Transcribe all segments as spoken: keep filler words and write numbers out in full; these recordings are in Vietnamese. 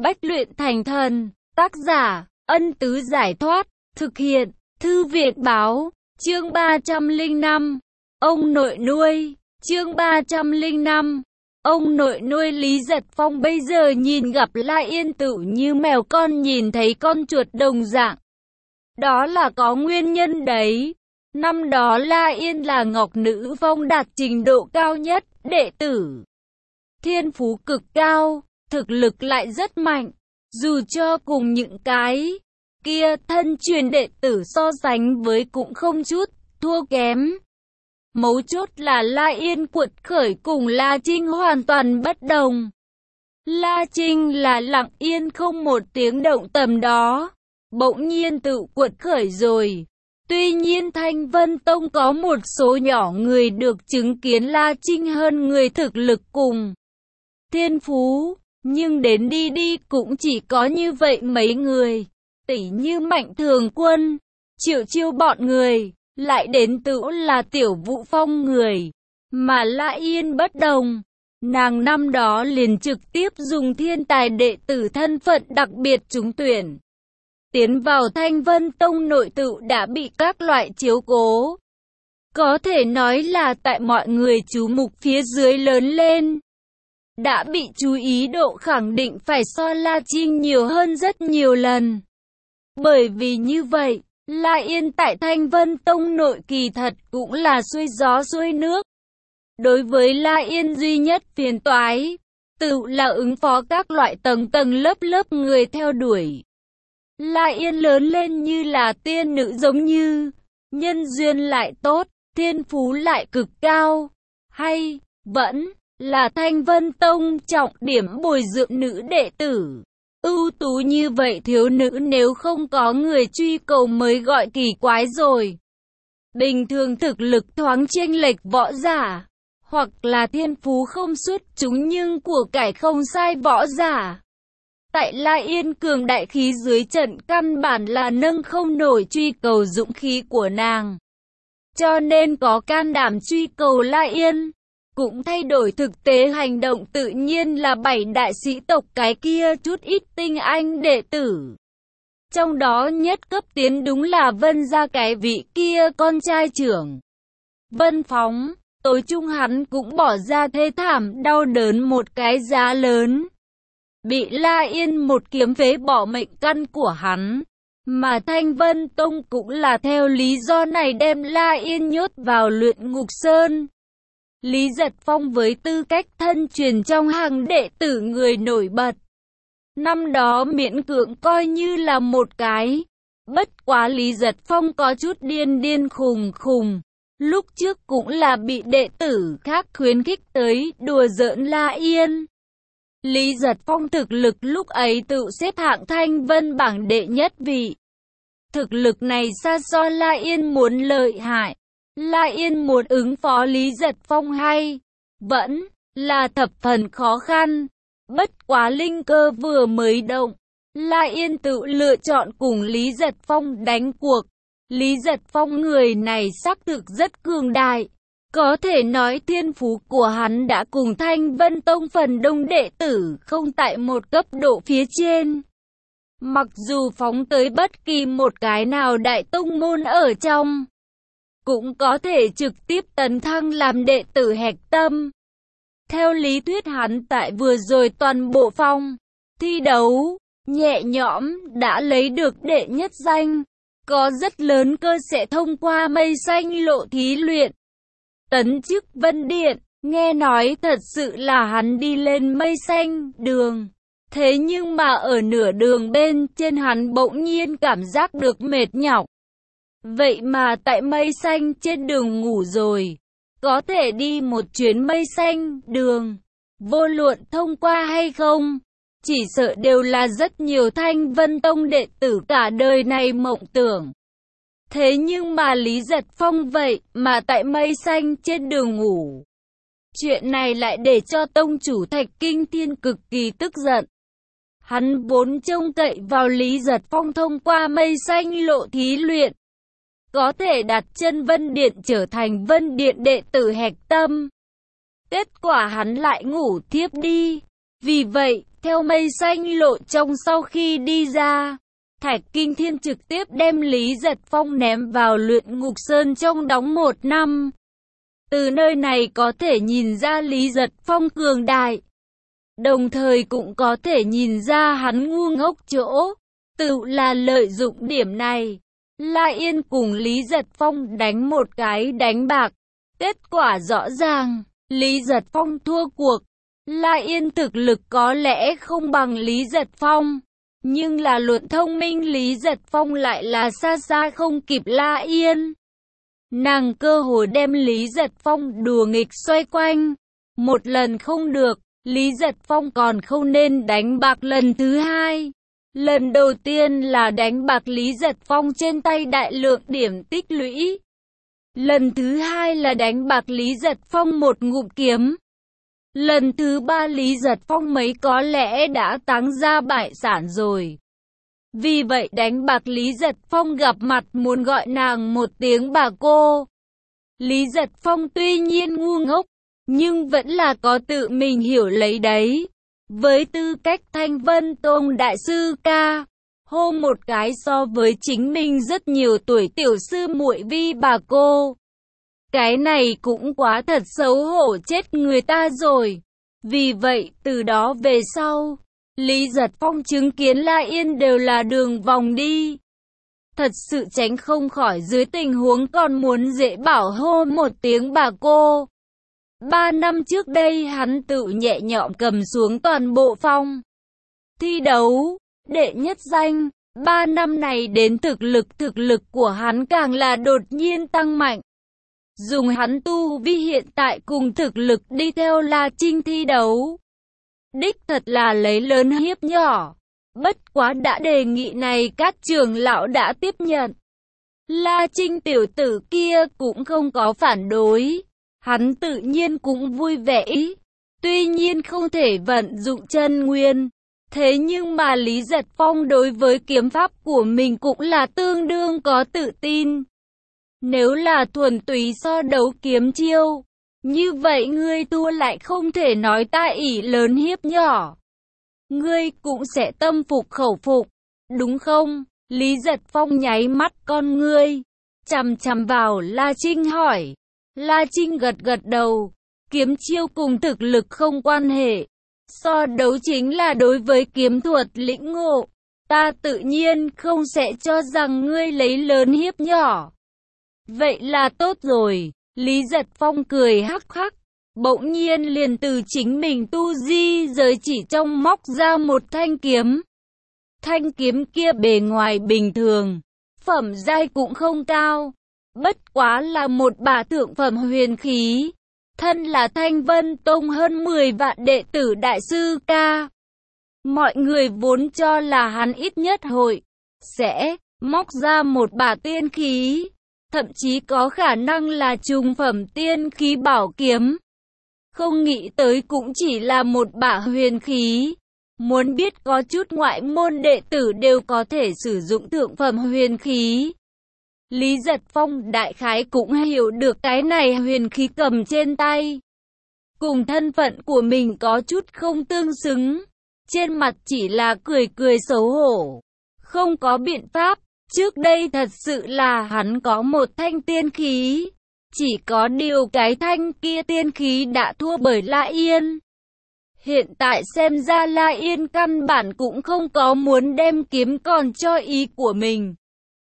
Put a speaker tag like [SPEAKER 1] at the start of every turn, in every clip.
[SPEAKER 1] Bách luyện thành thần. Tác giả, Ân Tứ Giải Thoát. Thực hiện, Thư Việt Báo. Chương ba trăm lẻ năm. Ông nội nuôi. Chương ba trăm lẻ năm. Ông nội nuôi Lý Giật Phong bây giờ nhìn gặp La Yên tự như mèo con nhìn thấy con chuột đồng dạng. Đó là có nguyên nhân đấy. Năm đó La Yên là Ngọc Nữ Phong đạt trình độ cao nhất, đệ tử. Thiên phú cực cao, thực lực lại rất mạnh. Dù cho cùng những cái kia thân truyền đệ tử so sánh với cũng không chút thua kém. Mấu chốt là La Yên quật khởi cùng La Trinh hoàn toàn bất đồng. La Trinh là lặng yên không một tiếng động tầm đó, bỗng nhiên tự quật khởi rồi. Tuy nhiên Thanh Vân Tông có một số nhỏ người được chứng kiến La Trinh hơn người thực lực cùng thiên phú, nhưng đến đi đi cũng chỉ có như vậy mấy người. Tỉ như Mạnh Thường Quân, Triệu Chiêu bọn người, lại đến tự là Tiểu Vũ Phong người. Mà La Yên bất đồng, nàng năm đó liền trực tiếp dùng thiên tài đệ tử thân phận đặc biệt trúng tuyển. Tiến vào Thanh Vân Tông nội tự đã bị các loại chiếu cố. Có thể nói là tại mọi người chú mục phía dưới lớn lên. Đã bị chú ý độ khẳng định phải so La Trinh nhiều hơn rất nhiều lần. Bởi vì như vậy, La Yên tại Thanh Vân Tông nội kỳ thật cũng là xuôi gió xuôi nước. Đối với La Yên duy nhất phiền toái, tự là ứng phó các loại tầng tầng lớp lớp người theo đuổi. La Yên lớn lên như là tiên nữ giống như, nhân duyên lại tốt, thiên phú lại cực cao, hay, vẫn, là Thanh Vân Tông trọng điểm bồi dưỡng nữ đệ tử. Ưu tú như vậy thiếu nữ nếu không có người truy cầu mới gọi kỳ quái rồi. Bình thường thực lực thoáng chênh lệch võ giả, hoặc là thiên phú không xuất chúng nhưng của cải không sai võ giả. Tại La Yên cường đại khí dưới trận căn bản là nâng không nổi truy cầu dũng khí của nàng. Cho nên có can đảm truy cầu La Yên, cũng thay đổi thực tế hành động tự nhiên là bảy đại sĩ tộc cái kia chút ít tinh anh đệ tử. Trong đó nhất cấp tiến đúng là Vân gia cái vị kia con trai trưởng. Vân Phóng, tối chung hắn cũng bỏ ra thê thảm đau đớn một cái giá lớn. Bị La Yên một kiếm phế bỏ mệnh căn của hắn. Mà Thanh Vân Tông cũng là theo lý do này đem La Yên nhốt vào luyện ngục sơn. Lý Giật Phong với tư cách thân truyền trong hàng đệ tử người nổi bật. Năm đó miễn cưỡng coi như là một cái. Bất quá Lý Giật Phong có chút điên điên khùng khùng. Lúc trước cũng là bị đệ tử khác khuyến khích tới đùa giỡn La Yên. Lý Giật Phong thực lực lúc ấy tự xếp hạng Thanh Vân bảng đệ nhất vị. Thực lực này xa so La Yên muốn lợi hại. La Yên muốn ứng phó Lý Giật Phong hay vẫn là thập phần khó khăn. Bất quá linh cơ vừa mới động, La Yên tự lựa chọn cùng Lý Giật Phong đánh cuộc. Lý Giật Phong người này xác thực rất cường đại. Có thể nói thiên phú của hắn đã cùng Thanh Vân Tông phần đông đệ tử không tại một cấp độ phía trên. Mặc dù phóng tới bất kỳ một cái nào đại tông môn ở trong, cũng có thể trực tiếp tấn thăng làm đệ tử hạch tâm. Theo lý thuyết hắn tại vừa rồi toàn bộ phong thi đấu, nhẹ nhõm đã lấy được đệ nhất danh. Có rất lớn cơ sẽ thông qua mây xanh lộ thí luyện. Tấn chức Vân Điện, nghe nói thật sự là hắn đi lên mây xanh đường. Thế nhưng mà ở nửa đường bên trên hắn bỗng nhiên cảm giác được mệt nhọc. Vậy mà tại mây xanh trên đường ngủ rồi. Có thể đi một chuyến mây xanh đường. Vô luận thông qua hay không, chỉ sợ đều là rất nhiều Thanh Vân Tông đệ tử cả đời này mộng tưởng. Thế nhưng mà Lý Giật Phong vậy mà tại mây xanh trên đường ngủ. Chuyện này lại để cho tông chủ Thạch Kinh Thiên cực kỳ tức giận. Hắn vốn trông cậy vào Lý Giật Phong thông qua mây xanh lộ thí luyện, có thể đặt chân Vân Điện trở thành Vân Điện đệ tử hạch tâm. Kết quả hắn lại ngủ thiếp đi. Vì vậy, theo mây xanh lộ trong sau khi đi ra. Thạch Kinh Thiên trực tiếp đem Lý Giật Phong ném vào luyện ngục sơn trong đóng một năm. Từ nơi này có thể nhìn ra Lý Giật Phong cường đại. Đồng thời cũng có thể nhìn ra hắn ngu ngốc chỗ. Tự là lợi dụng điểm này. La Yên cùng Lý Giật Phong đánh một cái đánh bạc. Kết quả rõ ràng, Lý Giật Phong thua cuộc. La Yên thực lực có lẽ không bằng Lý Giật Phong. Nhưng là luận thông minh Lý Giật Phong lại là xa xa không kịp La Yên. Nàng cơ hội đem Lý Giật Phong đùa nghịch xoay quanh. Một lần không được, Lý Giật Phong còn không nên đánh bạc lần thứ hai. Lần đầu tiên là đánh bạc Lý Giật Phong trên tay đại lượng điểm tích lũy. Lần thứ hai là đánh bạc Lý Giật Phong một ngụm kiếm. Lần thứ ba Lý Giật Phong mấy có lẽ đã táng ra bại sản rồi. Vì vậy đánh bạc Lý Giật Phong gặp mặt muốn gọi nàng một tiếng bà cô. Lý Giật Phong tuy nhiên ngu ngốc, nhưng vẫn là có tự mình hiểu lấy đấy. Với tư cách Thanh Vân Tông đại sư ca, hô một cái so với chính mình rất nhiều tuổi tiểu sư muội vi bà cô. Cái này cũng quá thật xấu hổ chết người ta rồi. Vì vậy, từ đó về sau, Lý Giật Phong chứng kiến La Yên đều là đường vòng đi. Thật sự tránh không khỏi dưới tình huống còn muốn dễ bảo hô một tiếng bà cô. Ba năm trước đây hắn tự nhẹ nhõm cầm xuống toàn bộ phong thi đấu, đệ nhất danh. Ba năm này đến thực lực thực lực của hắn càng là đột nhiên tăng mạnh. Dùng hắn tu vi hiện tại cùng thực lực đi theo La Trinh thi đấu. Đích thật là lấy lớn hiếp nhỏ. Bất quá đã đề nghị này các trưởng lão đã tiếp nhận. La Trinh tiểu tử kia cũng không có phản đối. Hắn tự nhiên cũng vui vẻ. Tuy nhiên không thể vận dụng chân nguyên. Thế nhưng mà Lý Giật Phong đối với kiếm pháp của mình cũng là tương đương có tự tin. Nếu là thuần túy so đấu kiếm chiêu, như vậy ngươi thua lại không thể nói ta ỷ lớn hiếp nhỏ. Ngươi cũng sẽ tâm phục khẩu phục, đúng không? Lý Giật Phong nháy mắt con ngươi, chằm chằm vào La Trinh hỏi. La Trinh gật gật đầu, kiếm chiêu cùng thực lực không quan hệ. So đấu chính là đối với kiếm thuật lĩnh ngộ. Ta tự nhiên không sẽ cho rằng ngươi lấy lớn hiếp nhỏ. Vậy là tốt rồi. Lý Giật Phong cười hắc hắc. Bỗng nhiên liền từ chính mình tu di giới chỉ trong móc ra một thanh kiếm. Thanh kiếm kia bề ngoài bình thường, phẩm giai cũng không cao. Bất quá là một bả thượng phẩm huyền khí. Thân là Thanh Vân Tông hơn mười vạn đệ tử đại sư ca. Mọi người vốn cho là hắn ít nhất hội sẽ móc ra một bả tiên khí. Thậm chí có khả năng là trung phẩm tiên khí bảo kiếm. Không nghĩ tới cũng chỉ là một bả huyền khí. Muốn biết có chút ngoại môn đệ tử đều có thể sử dụng thượng phẩm huyền khí. Lý Giật Phong đại khái cũng hiểu được cái này huyền khí cầm trên tay. Cùng thân phận của mình có chút không tương xứng. Trên mặt chỉ là cười cười xấu hổ. Không có biện pháp. Trước đây thật sự là hắn có một thanh tiên khí. Chỉ có điều cái thanh kia tiên khí đã thua bởi La Yên. Hiện tại xem ra La Yên căn bản cũng không có muốn đem kiếm còn cho ý của mình.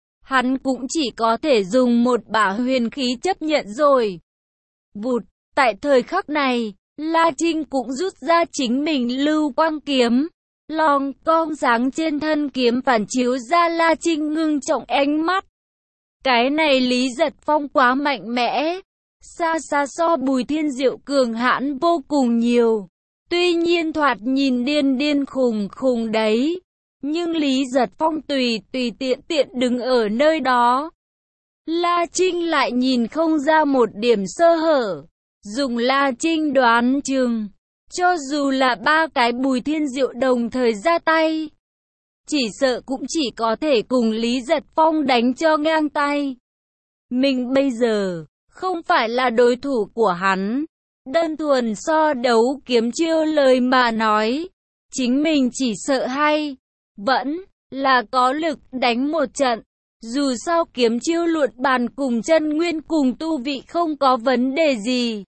[SPEAKER 1] Hắn cũng chỉ có thể dùng một bả huyền khí chấp nhận rồi. Vụt, tại thời khắc này, La Trinh cũng rút ra chính mình lưu quang kiếm. Long cong sáng trên thân kiếm phản chiếu ra La Trinh ngưng trọng ánh mắt. Cái này Lý Giật Phong quá mạnh mẽ. Xa xa so Bùi Thiên Diệu cường hãn vô cùng nhiều. Tuy nhiên thoạt nhìn điên điên khùng khùng đấy. Nhưng Lý Giật Phong tùy tùy tiện tiện đứng ở nơi đó. La Trinh lại nhìn không ra một điểm sơ hở. Dùng La Trinh đoán chừng, cho dù là ba cái Bùi Thiên Diệu đồng thời ra tay, chỉ sợ cũng chỉ có thể cùng Lý Giật Phong đánh cho ngang tay. Mình bây giờ không phải là đối thủ của hắn. Đơn thuần so đấu kiếm chiêu lời mà nói, chính mình chỉ sợ hay vẫn là có lực đánh một trận. Dù sao kiếm chiêu luận bàn cùng chân nguyên cùng tu vị không có vấn đề gì.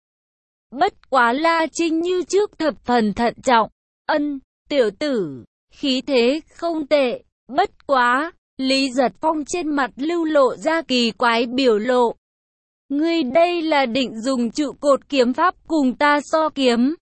[SPEAKER 1] Bất quá La Trinh như trước thập phần thận trọng. Ân, tiểu tử, khí thế không tệ. Bất quá, Lý Giật Phong trên mặt lưu lộ ra kỳ quái biểu lộ. Ngươi đây là định dùng trụ cột kiếm pháp cùng ta so kiếm.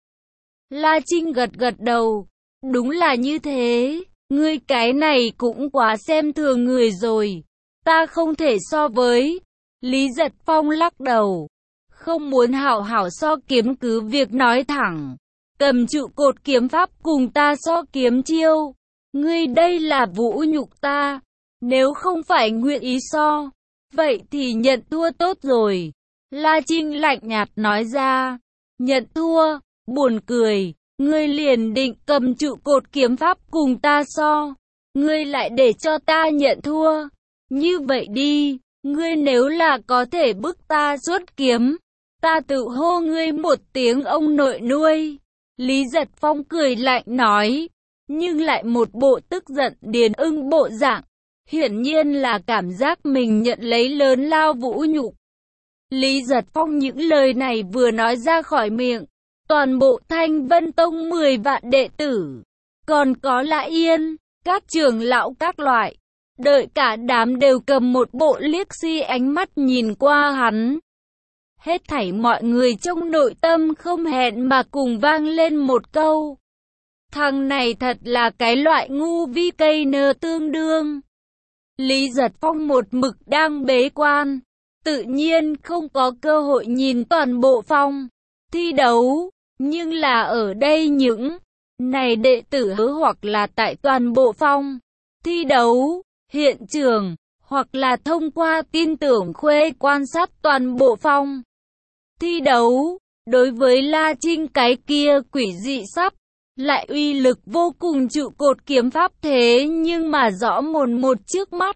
[SPEAKER 1] La Trinh gật gật đầu. Đúng là như thế, ngươi cái này cũng quá xem thường người rồi. Ta không thể so với. Lý Giật Phong lắc đầu. Không muốn hảo hảo so kiếm cứ việc nói thẳng. Cầm trụ cột kiếm pháp cùng ta so kiếm chiêu. Ngươi đây là vũ nhục ta. Nếu không phải nguyện ý so, vậy thì nhận thua tốt rồi. La Trinh lạnh nhạt nói ra. Nhận thua, buồn cười. Ngươi liền định cầm trụ cột kiếm pháp cùng ta so. Ngươi lại để cho ta nhận thua. Như vậy đi, ngươi nếu là có thể bức ta xuất kiếm, ta tự hô ngươi một tiếng ông nội nuôi. Lý Giật Phong cười lạnh nói, nhưng lại một bộ tức giận điền ưng bộ dạng. Hiển nhiên là cảm giác mình nhận lấy lớn lao vũ nhục. Lý Giật Phong những lời này vừa nói ra khỏi miệng, toàn bộ Thanh Vân Tông mười vạn đệ tử, còn có Lã Yên, các trưởng lão các loại, đợi cả đám đều cầm một bộ liếc si ánh mắt nhìn qua hắn. Hết thảy mọi người trong nội tâm không hẹn mà cùng vang lên một câu. Thằng này thật là cái loại ngu vi cây nơ tương đương. Lý Giật Phong một mực đang bế quan, tự nhiên không có cơ hội nhìn toàn bộ phong thi đấu, nhưng là ở đây những này đệ tử hứa hoặc là tại toàn bộ phong thi đấu, hiện trường, hoặc là thông qua tin tưởng khuê quan sát toàn bộ phong thi đấu, đối với La Trinh cái kia quỷ dị sắp lại uy lực vô cùng trụ cột kiếm pháp thế nhưng mà rõ mồn một trước mắt.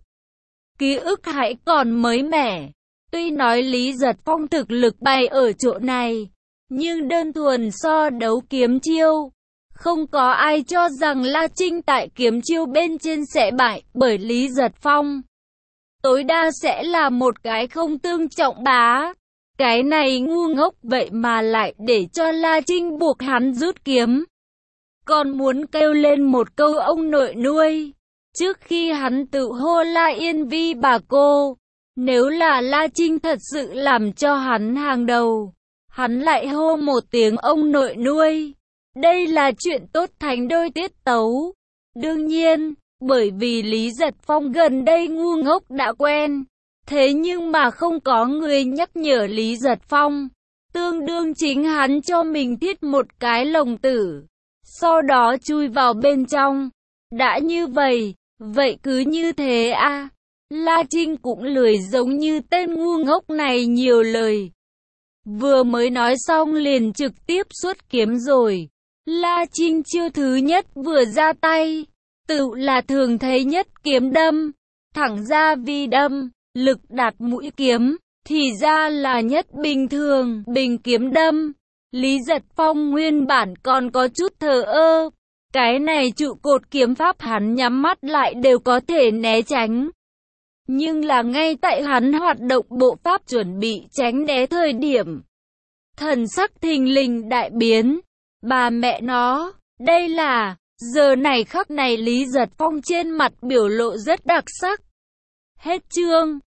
[SPEAKER 1] Ký ức hãy còn mới mẻ. Tuy nói Lý Giật Phong thực lực bày ở chỗ này, nhưng đơn thuần so đấu kiếm chiêu, không có ai cho rằng La Trinh tại kiếm chiêu bên trên sẽ bại bởi Lý Giật Phong. Tối đa sẽ là một cái không tương trọng bá. Cái này ngu ngốc vậy mà lại để cho La Trinh buộc hắn rút kiếm. Còn muốn kêu lên một câu ông nội nuôi. Trước khi hắn tự hô La Yên vi bà cô. Nếu là La Trinh thật sự làm cho hắn hàng đầu, hắn lại hô một tiếng ông nội nuôi. Đây là chuyện tốt thành đôi tiết tấu. Đương nhiên, bởi vì Lý Giật Phong gần đây ngu ngốc đã quen. Thế nhưng mà không có người nhắc nhở Lý Giật Phong. Tương đương chính hắn cho mình thiết một cái lồng tử, sau đó chui vào bên trong. Đã như vậy, vậy cứ như thế à. La Trinh cũng lười giống như tên ngu ngốc này nhiều lời. Vừa mới nói xong liền trực tiếp xuất kiếm rồi. La Trinh chiêu thứ nhất vừa ra tay, tự là thường thấy nhất kiếm đâm, thẳng ra vi đâm, lực đạt mũi kiếm, thì ra là nhất bình thường, bình kiếm đâm. Lý Giật Phong nguyên bản còn có chút thờ ơ, cái này trụ cột kiếm pháp hắn nhắm mắt lại đều có thể né tránh. Nhưng là ngay tại hắn hoạt động bộ pháp chuẩn bị tránh né thời điểm, thần sắc thình lình đại biến. Bà mẹ nó, đây là, giờ này khắc này Lý Giật Phong trên mặt biểu lộ rất đặc sắc. Hết chương.